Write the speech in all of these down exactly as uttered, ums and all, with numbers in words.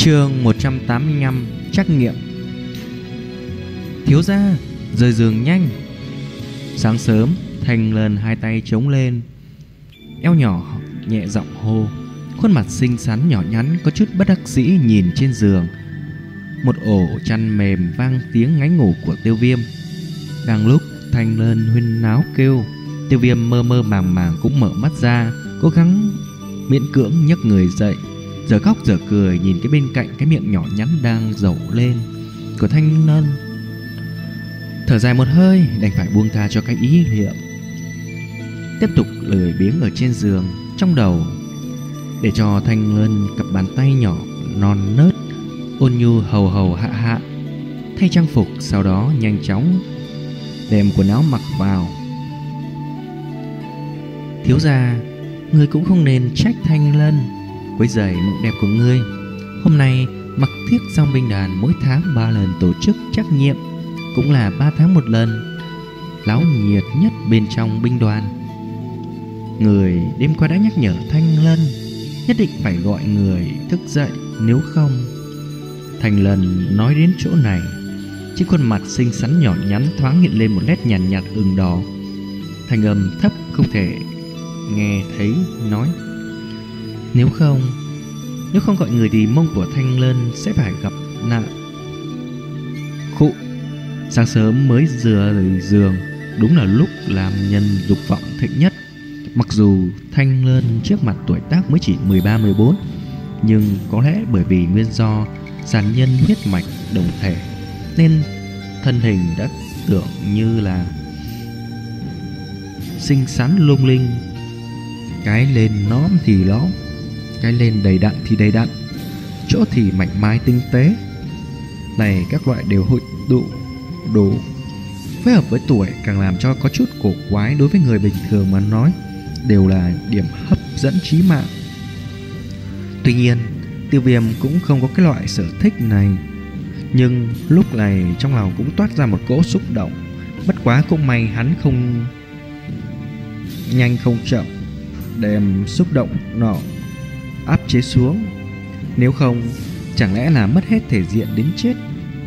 Chương một trăm tám mươi lăm. Trắc nghiệm. Thiếu gia, rời giường nhanh. Sáng sớm, Thành Lân hai tay chống lên, eo nhỏ nhẹ giọng hô. Khuôn mặt xinh xắn nhỏ nhắn có chút bất đắc dĩ nhìn trên giường. Một ổ chăn mềm vang tiếng ngáy ngủ của Tiêu Viêm. Đang lúc Thành Lân huyên náo kêu, Tiêu Viêm mơ mơ màng màng cũng mở mắt ra, cố gắng miễn cưỡng nhấc người dậy, giờ khóc giờ cười nhìn cái bên cạnh cái miệng nhỏ nhắn đang dầu lên của Thanh Lân. Thở dài một hơi, đành phải buông tha cho cái ý niệm tiếp tục lười biếng ở trên giường trong đầu, để cho Thanh Lân cặp bàn tay nhỏ non nớt ôn nhu hầu hầu hạ hạ thay trang phục, sau đó nhanh chóng đem quần áo mặc vào. Thiếu gia, ngươi cũng không nên trách Thanh Lân quấy rầy mộng đẹp của ngươi. Hôm nay Mặc Thiết Dòng binh đoàn mỗi tháng ba lần tổ chức trắc nghiệm, cũng là ba tháng một lần, náo nhiệt nhất bên trong binh đoàn. Người đêm qua đã nhắc nhở Thanh Lân nhất định phải gọi người thức dậy, nếu không. Thanh Lân nói đến chỗ này, trên khuôn mặt xinh xắn nhỏ nhắn thoáng hiện lên một nét nhàn nhạt, nhạt ửng đỏ. Thanh âm thấp không thể nghe thấy nói: Nếu không Nếu không gọi người thì mông của Thanh Lân sẽ phải gặp nạn. Khụ. Sáng sớm mới rửa rời giường, đúng là lúc làm nhân dục vọng thịnh nhất. Mặc dù Thanh Lân trước mặt tuổi tác mới chỉ mười ba mười bốn, nhưng có lẽ bởi vì nguyên do giàn nhân huyết mạch đồng thể nên thân hình đã tưởng như là xinh xắn lung linh. Cái lên nõm thì lõm, cái lên đầy đặn thì đầy đặn, chỗ thì mảnh mai tinh tế. Này các loại đều hội tụ đủ, phối hợp với tuổi càng làm cho có chút cổ quái. Đối với người bình thường mà nói, đều là điểm hấp dẫn chí mạng. Tuy nhiên Tiêu Viêm cũng không có cái loại sở thích này, nhưng lúc này trong lòng cũng toát ra một cỗ xúc động. Bất quá cũng may hắn không nhanh không chậm đem xúc động nọ áp chế xuống, nếu không chẳng lẽ là mất hết thể diện đến chết.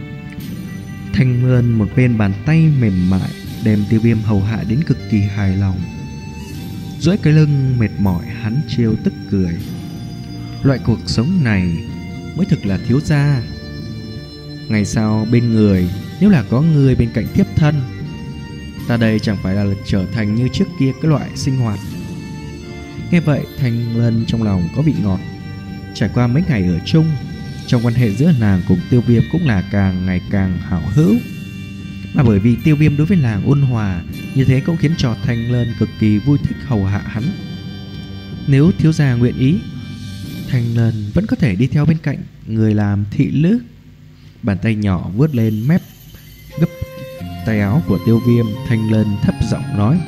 Thanh Lân một bên bàn tay mềm mại đem Tiêu Viêm hầu hạ đến cực kỳ hài lòng. Duỗi cái lưng mệt mỏi, hắn trêu tức cười. Loại cuộc sống này mới thực là thiếu gia. Ngày sau bên người, nếu là có người bên cạnh tiếp thân, ta đây chẳng phải là trở thành như trước kia cái loại sinh hoạt. Nghe vậy Thanh Lân trong lòng có vị ngọt. Trải qua mấy ngày ở chung, trong quan hệ giữa nàng cùng Tiêu Viêm cũng là càng ngày càng hảo hữu. Mà bởi vì Tiêu Viêm đối với nàng ôn hòa như thế cũng khiến cho Thanh Lân cực kỳ vui thích hầu hạ hắn. Nếu thiếu gia nguyện ý, Thanh Lân vẫn có thể đi theo bên cạnh người làm thị nữ. Bàn tay nhỏ vuốt lên mép gấp tay áo của Tiêu Viêm, Thanh Lân thấp giọng nói: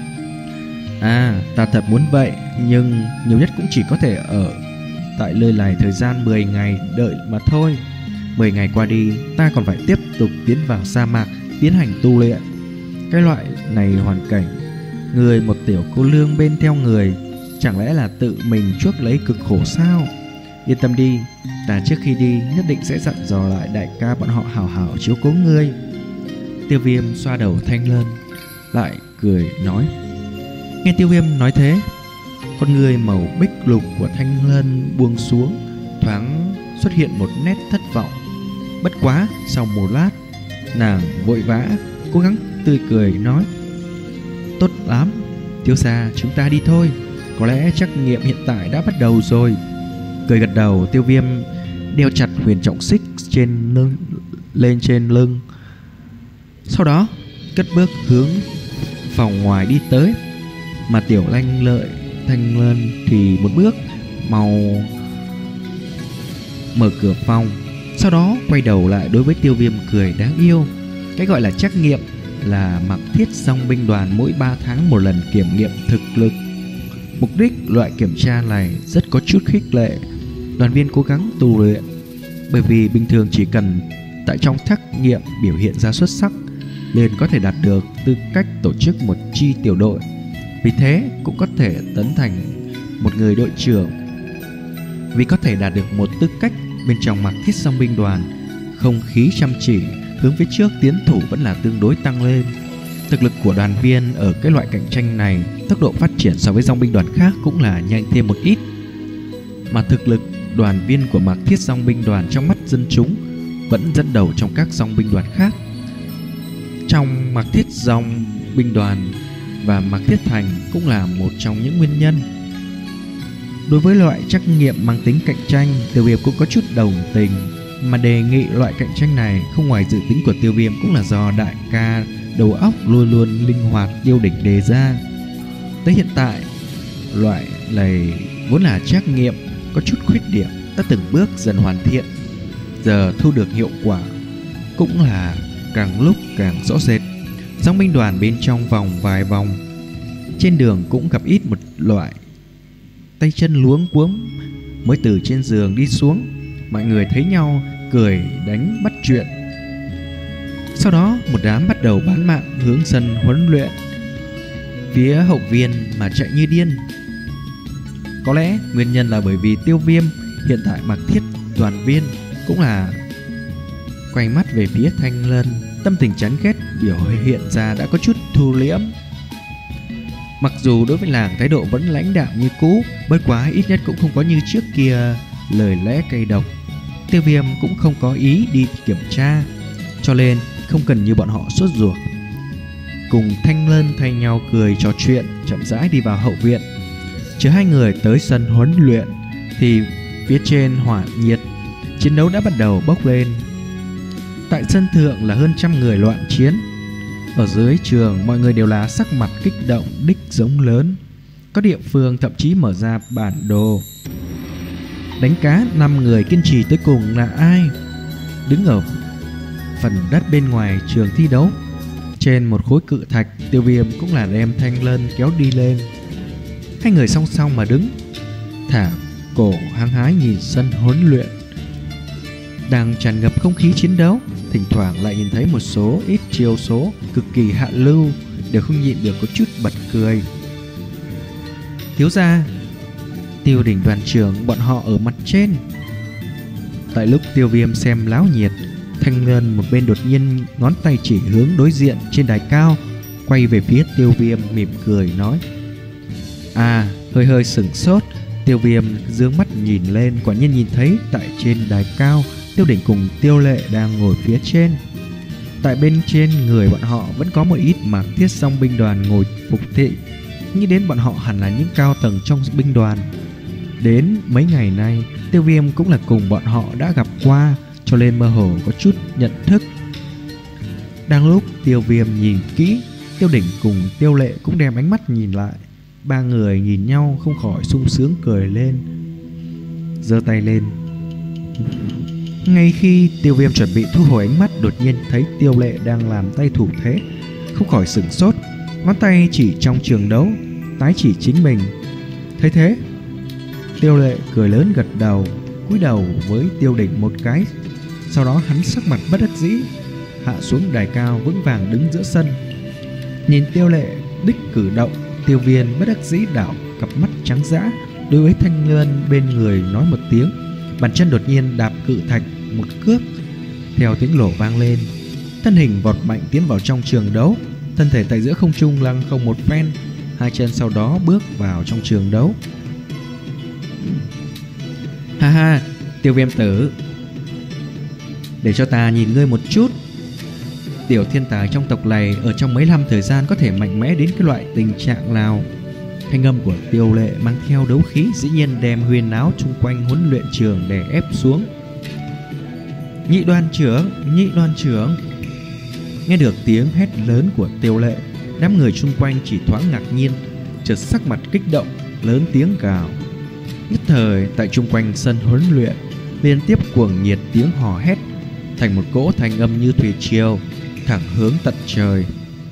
À, ta thật muốn vậy, nhưng nhiều nhất cũng chỉ có thể ở tại nơi này thời gian mười ngày đợi mà thôi. Mười ngày qua đi, ta còn phải tiếp tục tiến vào sa mạc tiến hành tu luyện. Cái loại này hoàn cảnh, người một tiểu cô lương bên theo người, chẳng lẽ là tự mình chuốc lấy cực khổ sao? Yên tâm đi, ta trước khi đi nhất định sẽ dặn dò lại đại ca bọn họ hảo hảo chiếu cố ngươi. Tiêu Viêm xoa đầu Thanh Lân, lại cười nói. Nghe Tiêu Viêm nói thế, con người màu bích lục của Thanh Lân buông xuống, thoáng xuất hiện một nét thất vọng. Bất quá sau một lát, nàng vội vã cố gắng tươi cười nói: Tốt lắm, thiếu gia, chúng ta đi thôi. Có lẽ trắc nghiệm hiện tại đã bắt đầu rồi. Cười gật đầu, Tiêu Viêm đeo chặt huyền trọng xích trên lưng, lên trên lưng, sau đó cất bước hướng phòng ngoài đi tới. Mà tiểu lanh lợi Thanh Lân thì một bước mau mở cửa phòng, sau đó quay đầu lại đối với Tiêu Viêm cười đáng yêu. Cái gọi là trắc nghiệm là Mặc Thiết Dòng binh đoàn mỗi ba tháng một lần kiểm nghiệm thực lực. Mục đích loại kiểm tra này rất có chút khích lệ đoàn viên cố gắng tu luyện, bởi vì bình thường chỉ cần tại trong trắc nghiệm biểu hiện ra xuất sắc liền có thể đạt được tư cách tổ chức một chi tiểu đội. Vì thế cũng có thể tấn thành một người đội trưởng. Vì có thể đạt được một tư cách bên trong Mạc Thiết Dòng binh đoàn, không khí chăm chỉ hướng phía trước tiến thủ vẫn là tương đối tăng lên. Thực lực của đoàn viên ở cái loại cạnh tranh này, tốc độ phát triển so với dòng binh đoàn khác cũng là nhanh thêm một ít. Mà thực lực đoàn viên của Mạc Thiết Dòng binh đoàn trong mắt dân chúng vẫn dẫn đầu trong các dòng binh đoàn khác. Trong Mạc Thiết Dòng binh đoàn và Mạc Thiết Thành cũng là một trong những nguyên nhân. Đối với loại trắc nghiệm mang tính cạnh tranh, Tiêu Viêm cũng có chút đồng tình, mà đề nghị loại cạnh tranh này không ngoài dự tính của Tiêu Viêm cũng là do đại ca đầu óc luôn luôn linh hoạt Tiêu Đỉnh đề ra. Tới hiện tại, loại này vốn là trắc nghiệm có chút khuyết điểm đã từng bước dần hoàn thiện, giờ thu được hiệu quả cũng là càng lúc càng rõ rệt. Dòng binh đoàn bên trong vòng vài vòng, trên đường cũng gặp ít một loại tay chân luống cuống mới từ trên giường đi xuống. Mọi người thấy nhau cười đánh bắt chuyện. Sau đó một đám bắt đầu bán mạng hướng sân huấn luyện phía hậu viên mà chạy như điên. Có lẽ nguyên nhân là bởi vì Tiêu Viêm hiện tại Mạc Thiết đoàn viên cũng là quay mắt về phía Thanh Lân, tâm tình chán ghét biểu hiện ra đã có chút thu liễm. Mặc dù đối với làng thái độ vẫn lãnh đạm như cũ, bất quá ít nhất cũng không có như trước kia lời lẽ cay độc. Tiêu Viêm cũng không có ý đi kiểm tra, cho nên không cần như bọn họ sốt ruột. Cùng Thanh Lân thay nhau cười trò chuyện, chậm rãi đi vào hậu viện. Chờ hai người tới sân huấn luyện thì phía trên hỏa nhiệt chiến đấu đã bắt đầu bốc lên. Tại sân thượng là hơn trăm người loạn chiến. Ở dưới trường mọi người đều là sắc mặt kích động đích giống lớn. Có địa phương thậm chí mở ra bản đồ đánh cá năm người kiên trì tới cùng là ai. Đứng ở phần đất bên ngoài trường thi đấu, trên một khối cự thạch, Tiêu Viêm cũng là đem Thanh Lân kéo đi lên. Hai người song song mà đứng, thả cổ hăng hái nhìn sân huấn luyện đang tràn ngập không khí chiến đấu. Thỉnh thoảng lại nhìn thấy một số ít chiêu số cực kỳ hạ lưu, đều không nhịn được có chút bật cười. Thiếu gia, Tiêu Đỉnh đoàn trưởng bọn họ ở mặt trên. Tại lúc Tiêu Viêm xem láo nhiệt, Thanh Lân một bên đột nhiên ngón tay chỉ hướng đối diện trên đài cao, quay về phía Tiêu Viêm mỉm cười nói. À, hơi hơi sửng sốt. Tiêu Viêm dương mắt nhìn lên, quả nhiên nhìn thấy tại trên đài cao Tiêu Đỉnh cùng Tiêu Lệ đang ngồi phía trên. Tại bên trên người bọn họ vẫn có một ít Mạc Thiết Dòng binh đoàn ngồi phục thị. Nghĩ đến bọn họ hẳn là những cao tầng trong binh đoàn. Đến mấy ngày nay Tiêu Viêm cũng là cùng bọn họ đã gặp qua, cho nên mơ hồ có chút nhận thức. Đang lúc Tiêu Viêm nhìn kỹ, Tiêu Đỉnh cùng Tiêu Lệ cũng đem ánh mắt nhìn lại. Ba người nhìn nhau không khỏi sung sướng cười lên, giơ tay lên. Ngay khi Tiêu Viêm chuẩn bị thu hồi ánh mắt, đột nhiên thấy Tiêu Lệ đang làm tay thủ thế, không khỏi sửng sốt, ngón tay chỉ trong trường đấu, tái chỉ chính mình. Thấy thế, Tiêu Lệ cười lớn gật đầu, cúi đầu với Tiêu Đỉnh một cái. Sau đó hắn sắc mặt bất đắc dĩ, hạ xuống đài cao vững vàng đứng giữa sân. Nhìn Tiêu Lệ đích cử động, Tiêu Viêm bất đắc dĩ đảo cặp mắt trắng dã, đối với Thanh Lân bên người nói một tiếng, bàn chân đột nhiên đạp cự thạch một cước. Theo tiếng nổ vang lên, thân hình vọt mạnh tiến vào trong trường đấu, thân thể tại giữa không trung lăng không một phen, hai chân sau đó bước vào trong trường đấu. Ha ha, Tiêu Viêm tử, để cho ta nhìn ngươi một chút. Tiểu thiên tài trong tộc này ở trong mấy năm thời gian có thể mạnh mẽ đến cái loại tình trạng nào? Thanh âm của Tiêu Lệ mang theo đấu khí, dĩ nhiên đem huyên náo chung quanh huấn luyện trường đè ép xuống. Nhị đoàn trưởng, nhị đoàn trưởng. Nghe được tiếng hét lớn của Tiêu Lệ, đám người chung quanh chỉ thoáng ngạc nhiên, chợt sắc mặt kích động, lớn tiếng gào. Nhất thời tại chung quanh sân huấn luyện liên tiếp cuồng nhiệt tiếng hò hét thành một cỗ thanh âm như thủy triều, thẳng hướng tận trời.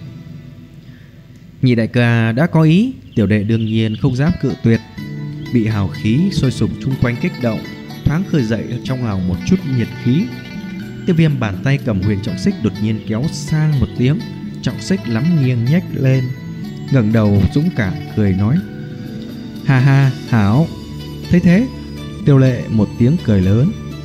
Nhị đại ca đã có ý, tiểu đệ đương nhiên không dám cự tuyệt. Bị hào khí sôi sục chung quanh kích động, thoáng khơi dậy trong lòng một chút nhiệt khí. Tiêu Viêm bàn tay cầm huyền trọng xích đột nhiên kéo sang một tiếng, trọng xích lắm nghiêng nhếch lên, ngẩng đầu dũng cảm cười nói. Ha ha, hảo. Thấy thế, Tiêu Lệ một tiếng cười lớn.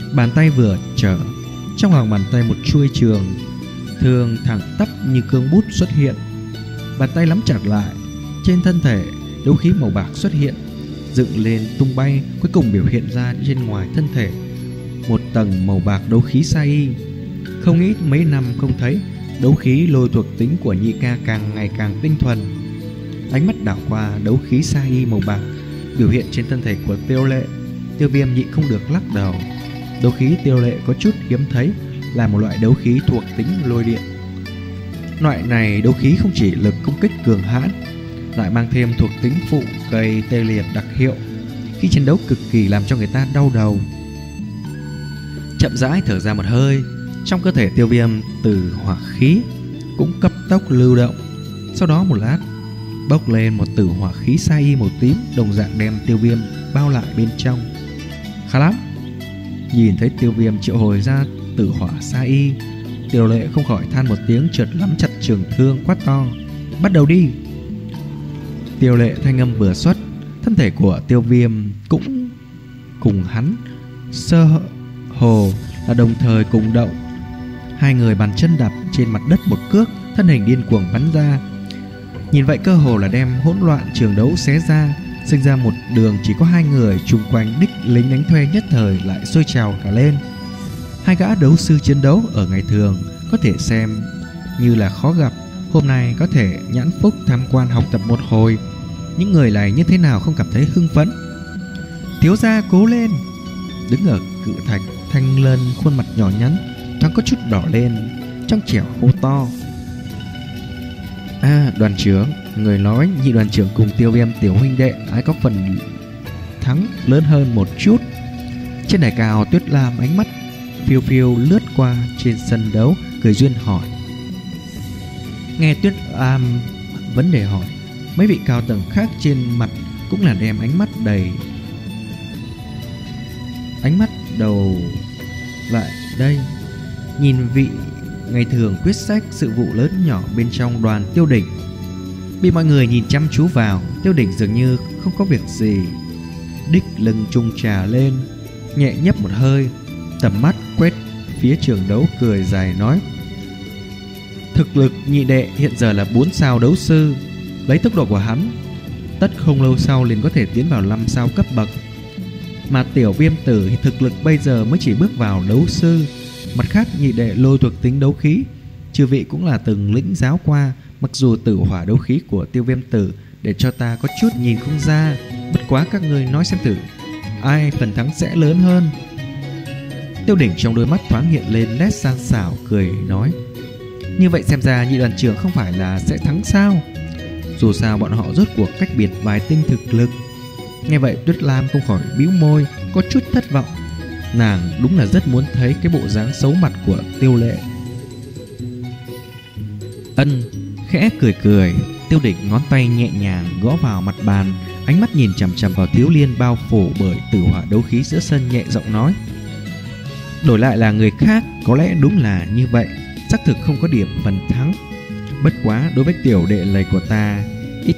Bàn tay vừa trở, trong lòng bàn tay một chuôi trường thương thẳng tắp như cương bút xuất hiện. Bàn tay nắm chặt lại, trên thân thể đấu khí màu bạc xuất hiện, dựng lên tung bay, cuối cùng biểu hiện ra trên ngoài thân thể một tầng màu bạc đấu khí sa y. Không nghĩ mấy năm không thấy, đấu khí lôi thuộc tính của nhị ca càng ngày càng tinh thuần. Ánh mắt đảo qua đấu khí sa y màu bạc biểu hiện trên thân thể của Tiêu Lệ, Tiêu Viêm nhịn không được lắc đầu. Đấu khí Tiêu Lệ có chút hiếm thấy, là một loại đấu khí thuộc tính lôi điện. Loại này đấu khí không chỉ lực công kích cường hãn, lại mang thêm thuộc tính phụ gây tê liệt đặc hiệu, khi chiến đấu cực kỳ làm cho người ta đau đầu. Chậm rãi thở ra một hơi, trong cơ thể Tiêu Viêm từ hỏa khí cũng cấp tốc lưu động. Sau đó một lát, bốc lên một tử hỏa khí sa y màu tím, đồng dạng đem Tiêu Viêm bao lại bên trong. Khá lắm. Nhìn thấy Tiêu Viêm triệu hồi ra tử hỏa sa y, Tiêu Lệ không khỏi than một tiếng, chợt nắm chặt trường thương quát to: bắt đầu đi. Tiêu Lệ thanh âm vừa xuất, thân thể của Tiêu Viêm cũng cùng hắn sơ hồ là đồng thời cùng động. Hai người bàn chân đạp trên mặt đất một cước, thân hình điên cuồng bắn ra. Nhìn vậy cơ hồ là đem hỗn loạn trường đấu xé ra, sinh ra một đường chỉ có hai người. Chung quanh đích lính đánh thuê nhất thời lại sôi trào cả lên. Hai gã đấu sư chiến đấu ở ngày thường có thể xem như là khó gặp, hôm nay có thể nhãn phúc tham quan học tập một hồi. Những người này như thế nào không cảm thấy hưng phấn? Thiếu gia cố lên! Đứng ở cự thạch Thanh Lân khuôn mặt nhỏ nhắn thoáng có chút đỏ lên, trong trẻo hô to: À, đoàn trưởng, người nói nhị đoàn trưởng cùng Tiêu Viêm tiểu huynh đệ ai có phần thắng lớn hơn một chút. Trên đài cao, Tuyết Lam ánh mắt phiêu phiêu lướt qua trên sân đấu, cười duyên hỏi. Nghe Tuyết Lam vấn đề hỏi, mấy vị cao tầng khác trên mặt cũng là đem ánh mắt đầy ánh mắt đầu lại đây, nhìn vị ngày thường quyết sách sự vụ lớn nhỏ bên trong đoàn Tiêu Đỉnh. Bị mọi người nhìn chăm chú vào, Tiêu Đỉnh dường như không có việc gì, đích lưng trung trà lên, nhẹ nhấp một hơi, tầm mắt quét phía trường đấu, cười dài nói: thực lực nhị đệ hiện giờ là bốn sao đấu sư, lấy tốc độ của hắn, tất không lâu sau liền có thể tiến vào năm sao cấp bậc. Mà tiểu Viêm tử thì thực lực bây giờ mới chỉ bước vào đấu sư. Mặt khác, nhị đệ lôi thuộc tính đấu khí, chư vị cũng là từng lĩnh giáo qua. Mặc dù tử hỏa đấu khí của Tiêu Viêm tử để cho ta có chút nhìn không ra, bất quá các ngươi nói xem thử, ai phần thắng sẽ lớn hơn? Tiêu Đỉnh trong đôi mắt thoáng hiện lên nét gian xảo, cười nói: như vậy xem ra nhị đoàn trưởng không phải là sẽ thắng sao? Dù sao bọn họ rốt cuộc cách biệt vài tinh thực lực. Nghe vậy Tuyết Lam không khỏi bĩu môi, có chút thất vọng. Nàng đúng là rất muốn thấy cái bộ dáng xấu mặt của Tiêu Lệ. Ân khẽ cười cười, Tiêu Đỉnh ngón tay nhẹ nhàng gõ vào mặt bàn, ánh mắt nhìn chằm chằm vào Thiếu Liên bao phủ bởi tử hỏa đấu khí giữa sân, nhẹ giọng nói: đổi lại là người khác có lẽ đúng là như vậy, xác thực không có điểm phần thắng. Bất quá đối với tiểu đệ lầy của ta,